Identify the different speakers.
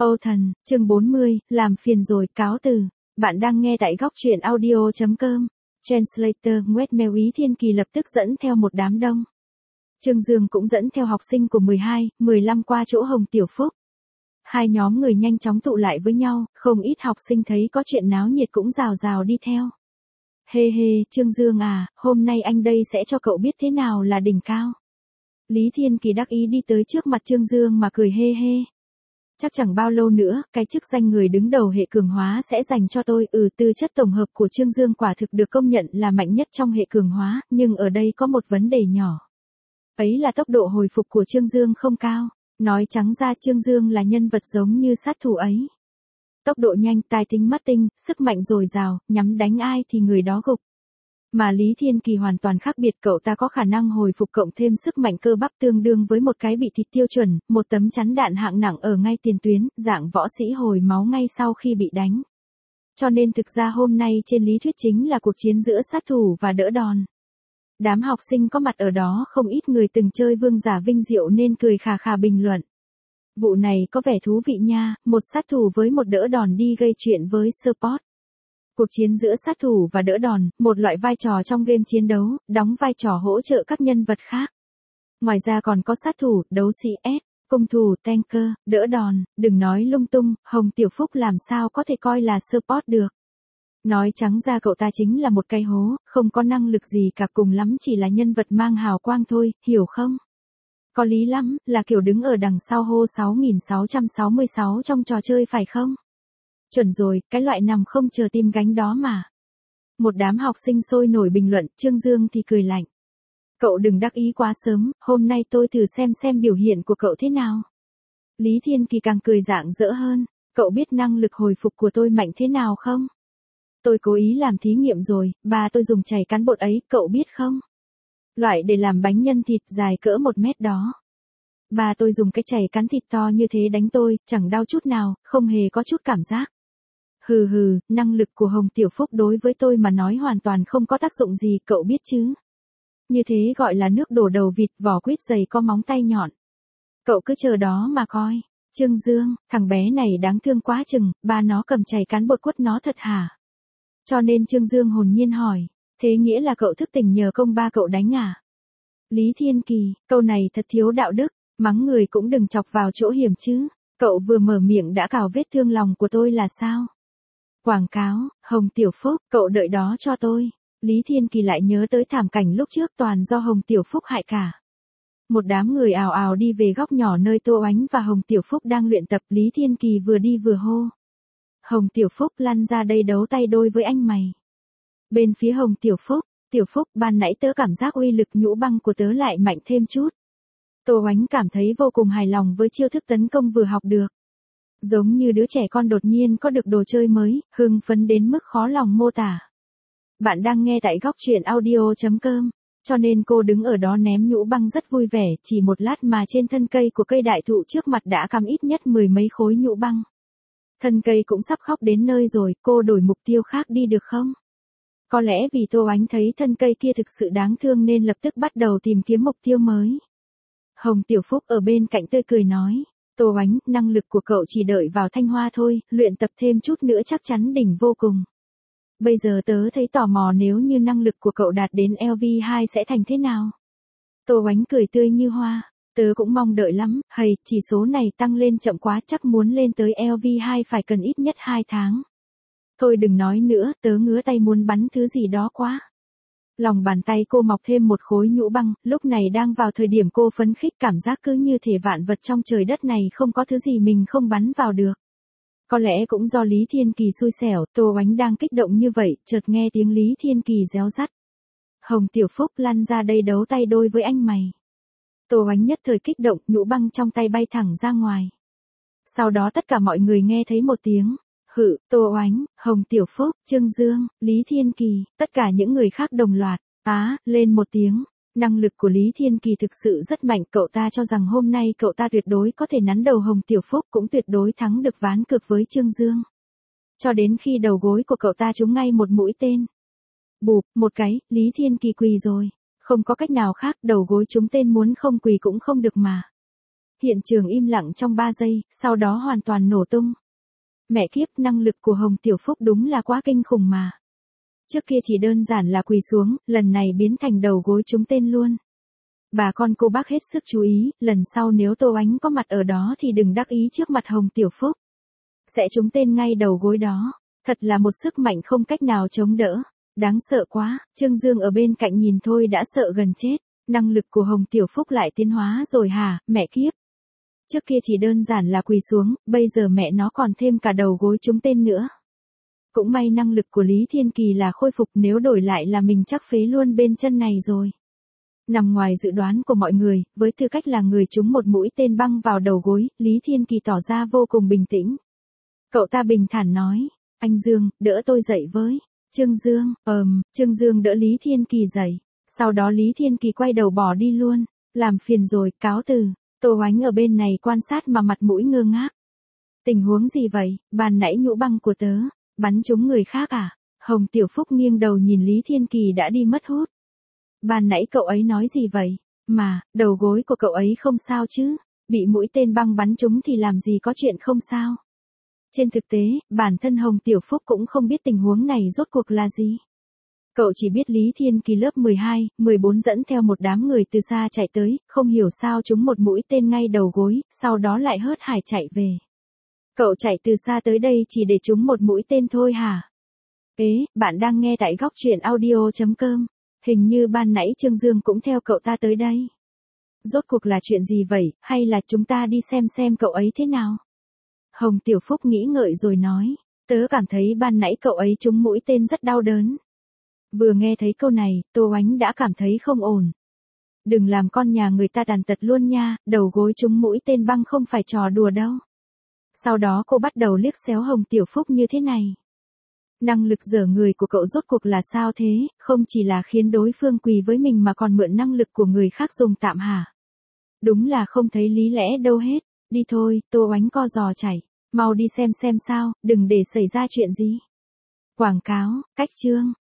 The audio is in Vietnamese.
Speaker 1: Âu Thần, chương 40, làm phiền rồi, cáo từ. Bạn đang nghe tại góc truyện audio.com. Translator Westmail Ý Thiên Kỳ lập tức dẫn theo một đám đông. Trương Dương cũng dẫn theo học sinh của 12, 15 qua chỗ Hồng Tiểu Phúc. Hai nhóm người nhanh chóng tụ lại với nhau, không ít học sinh thấy có chuyện náo nhiệt cũng rào rào đi theo. Hê hê, Trương Dương à, hôm nay anh đây sẽ cho cậu biết thế nào là đỉnh cao. Lý Thiên Kỳ đắc ý đi tới trước mặt Trương Dương mà cười hê hê. Chắc chẳng bao lâu nữa, cái chức danh người đứng đầu hệ cường hóa sẽ dành cho tôi. Tư chất tổng hợp của Trương Dương quả thực được công nhận là mạnh nhất trong hệ cường hóa, nhưng ở đây có một vấn đề nhỏ. Ấy là tốc độ hồi phục của Trương Dương không cao. Nói trắng ra Trương Dương là nhân vật giống như sát thủ ấy. Tốc độ nhanh, tài tính mắt tinh, sức mạnh dồi dào, nhắm đánh ai thì người đó gục. Mà Lý Thiên Kỳ hoàn toàn khác biệt, cậu ta có khả năng hồi phục cộng thêm sức mạnh cơ bắp tương đương với một cái bị thịt tiêu chuẩn, một tấm chắn đạn hạng nặng ở ngay tiền tuyến, dạng võ sĩ hồi máu ngay sau khi bị đánh. Cho nên thực ra hôm nay trên lý thuyết chính là cuộc chiến giữa sát thủ và đỡ đòn. Đám học sinh có mặt ở đó không ít người từng chơi vương giả vinh diệu nên cười khà khà bình luận. Vụ này có vẻ thú vị nha, một sát thủ với một đỡ đòn đi gây chuyện với support. Cuộc chiến giữa sát thủ và đỡ đòn, một loại vai trò trong game chiến đấu, đóng vai trò hỗ trợ các nhân vật khác. Ngoài ra còn có sát thủ, đấu sĩ S, cung thủ, tanker, đỡ đòn, đừng nói lung tung, Hồng Tiểu Phúc làm sao có thể coi là support được. Nói trắng ra cậu ta chính là một cái hố, không có năng lực gì cả, cùng lắm chỉ là nhân vật mang hào quang thôi, hiểu không? Có lý lắm, là kiểu đứng ở đằng sau hô 6666 trong trò chơi phải không? Chuẩn rồi, cái loại nằm không chờ tim gánh đó mà. Một đám học sinh sôi nổi bình luận, Trương Dương thì cười lạnh. Cậu đừng đắc ý quá sớm, hôm nay tôi thử xem biểu hiện của cậu thế nào. Lý Thiên Kỳ càng cười rạng rỡ hơn, cậu biết năng lực hồi phục của tôi mạnh thế nào không? Tôi cố ý làm thí nghiệm rồi, bà tôi dùng chày cán bột ấy, cậu biết không? Loại để làm bánh nhân thịt dài cỡ 1 mét đó. Bà tôi dùng cái chày cán thịt to như thế đánh tôi, chẳng đau chút nào, không hề có chút cảm giác. Hừ hừ, năng lực của Hồng Tiểu Phúc đối với tôi mà nói hoàn toàn không có tác dụng gì, cậu biết chứ. Như thế gọi là nước đổ đầu vịt, vỏ quýt dày có móng tay nhọn. Cậu cứ chờ đó mà coi. Trương Dương, thằng bé này đáng thương quá chừng, ba nó cầm chày cán bột quất nó thật hả? Cho nên Trương Dương hồn nhiên hỏi, thế nghĩa là cậu thức tỉnh nhờ công ba cậu đánh à? Lý Thiên Kỳ, câu này thật thiếu đạo đức, mắng người cũng đừng chọc vào chỗ hiểm chứ, cậu vừa mở miệng đã cào vết thương lòng của tôi là sao? Quảng cáo, Hồng Tiểu Phúc, cậu đợi đó cho tôi. Lý Thiên Kỳ lại nhớ tới thảm cảnh lúc trước toàn do Hồng Tiểu Phúc hại cả. Một đám người ào ào đi về góc nhỏ nơi Tô Oánh và Hồng Tiểu Phúc đang luyện tập, Lý Thiên Kỳ vừa đi vừa hô. Hồng Tiểu Phúc lăn ra đây đấu tay đôi với anh mày. Bên phía Hồng Tiểu Phúc, ban nãy tớ cảm giác uy lực nhũ băng của tớ lại mạnh thêm chút. Tô Oánh cảm thấy vô cùng hài lòng với chiêu thức tấn công vừa học được. Giống như đứa trẻ con đột nhiên có được đồ chơi mới, hưng phấn đến mức khó lòng mô tả. Bạn đang nghe tại góc truyện audio.com, cho nên cô đứng ở đó ném nhũ băng rất vui vẻ, chỉ một lát mà trên thân cây của cây đại thụ trước mặt đã cắm ít nhất 10 mấy khối nhũ băng. Thân cây cũng sắp khóc đến nơi rồi, cô đổi mục tiêu khác đi được không? Có lẽ vì Tô Oánh thấy thân cây kia thực sự đáng thương nên lập tức bắt đầu tìm kiếm mục tiêu mới. Hồng Tiểu Phúc ở bên cạnh tươi cười nói, Tô Oánh, năng lực của cậu chỉ đợi vào Thanh Hoa thôi, luyện tập thêm chút nữa chắc chắn đỉnh vô cùng. Bây giờ tớ thấy tò mò nếu như năng lực của cậu đạt đến LV2 sẽ thành thế nào? Tô Oánh cười tươi như hoa, tớ cũng mong đợi lắm, chỉ số này tăng lên chậm quá, chắc muốn lên tới LV2 phải cần ít nhất 2 tháng. Thôi đừng nói nữa, tớ ngứa tay muốn bắn thứ gì đó quá. Lòng bàn tay cô mọc thêm một khối nhũ băng, lúc này đang vào thời điểm cô phấn khích, cảm giác cứ như thể vạn vật trong trời đất này không có thứ gì mình không bắn vào được. Có lẽ cũng do Lý Thiên Kỳ xui xẻo, Tô Oánh đang kích động như vậy, chợt nghe tiếng Lý Thiên Kỳ réo rắt. Hồng Tiểu Phúc lăn ra đây đấu tay đôi với anh mày. Tô Oánh nhất thời kích động, nhũ băng trong tay bay thẳng ra ngoài. Sau đó tất cả mọi người nghe thấy một tiếng. Tô Oánh, Hồng Tiểu Phúc, Trương Dương, Lý Thiên Kỳ, tất cả những người khác đồng loạt, lên một tiếng. Năng lực của Lý Thiên Kỳ thực sự rất mạnh, cậu ta cho rằng hôm nay cậu ta tuyệt đối có thể nắn đầu Hồng Tiểu Phúc, cũng tuyệt đối thắng được ván cược với Trương Dương. Cho đến khi đầu gối của cậu ta trúng ngay một mũi tên. Bụp, một cái, Lý Thiên Kỳ quỳ rồi. Không có cách nào khác, đầu gối trúng tên muốn không quỳ cũng không được mà. Hiện trường im lặng trong 3 giây, sau đó hoàn toàn nổ tung. Mẹ kiếp, năng lực của Hồng Tiểu Phúc đúng là quá kinh khủng mà. Trước kia chỉ đơn giản là quỳ xuống, lần này biến thành đầu gối trúng tên luôn. Bà con cô bác hết sức chú ý, lần sau nếu Tô Ánh có mặt ở đó thì đừng đắc ý trước mặt Hồng Tiểu Phúc. Sẽ trúng tên ngay đầu gối đó. Thật là một sức mạnh không cách nào chống đỡ. Đáng sợ quá, Trương Dương ở bên cạnh nhìn thôi đã sợ gần chết. Năng lực của Hồng Tiểu Phúc lại tiến hóa rồi hả, mẹ kiếp. Trước kia chỉ đơn giản là quỳ xuống, bây giờ mẹ nó còn thêm cả đầu gối trúng tên nữa. Cũng may năng lực của Lý Thiên Kỳ là khôi phục, nếu đổi lại là mình chắc phế luôn bên chân này rồi. Nằm ngoài dự đoán của mọi người, với tư cách là người trúng một mũi tên băng vào đầu gối, Lý Thiên Kỳ tỏ ra vô cùng bình tĩnh. Cậu ta bình thản nói, anh Dương, đỡ tôi dậy với. Trương Dương, Trương Dương đỡ Lý Thiên Kỳ dậy. Sau đó Lý Thiên Kỳ quay đầu bỏ đi luôn. Làm phiền rồi, cáo từ. Tô Oánh ở bên này quan sát mà mặt mũi ngơ ngác. Tình huống gì vậy, ban nãy nhũ băng của tớ, bắn trúng người khác à? Hồng Tiểu Phúc nghiêng đầu nhìn Lý Thiên Kỳ đã đi mất hút. Ban nãy cậu ấy nói gì vậy? Mà, đầu gối của cậu ấy không sao chứ? Bị mũi tên băng bắn trúng thì làm gì có chuyện không sao? Trên thực tế, bản thân Hồng Tiểu Phúc cũng không biết tình huống này rốt cuộc là gì. Cậu chỉ biết Lý Thiên Kỳ lớp 12, 14 dẫn theo một đám người từ xa chạy tới, không hiểu sao trúng một mũi tên ngay đầu gối, sau đó lại hớt hải chạy về. Cậu chạy từ xa tới đây chỉ để trúng một mũi tên thôi hả? Bạn đang nghe tại góc truyện audio.com. Hình như ban nãy Trương Dương cũng theo cậu ta tới đây. Rốt cuộc là chuyện gì vậy, hay là chúng ta đi xem cậu ấy thế nào? Hồng Tiểu Phúc nghĩ ngợi rồi nói, tớ cảm thấy ban nãy cậu ấy trúng mũi tên rất đau đớn. Vừa nghe thấy câu này, Tô Oánh đã cảm thấy không ổn. Đừng làm con nhà người ta tàn tật luôn nha, đầu gối trúng mũi tên băng không phải trò đùa đâu. Sau đó cô bắt đầu liếc xéo Hồng Tiểu Phúc như thế này. Năng lực dở người của cậu rốt cuộc là sao thế, không chỉ là khiến đối phương quỳ với mình mà còn mượn năng lực của người khác dùng tạm hả? Đúng là không thấy lý lẽ đâu hết. Đi thôi, Tô Oánh co giò chảy. Mau đi xem sao, đừng để xảy ra chuyện gì. Quảng cáo, cách chương.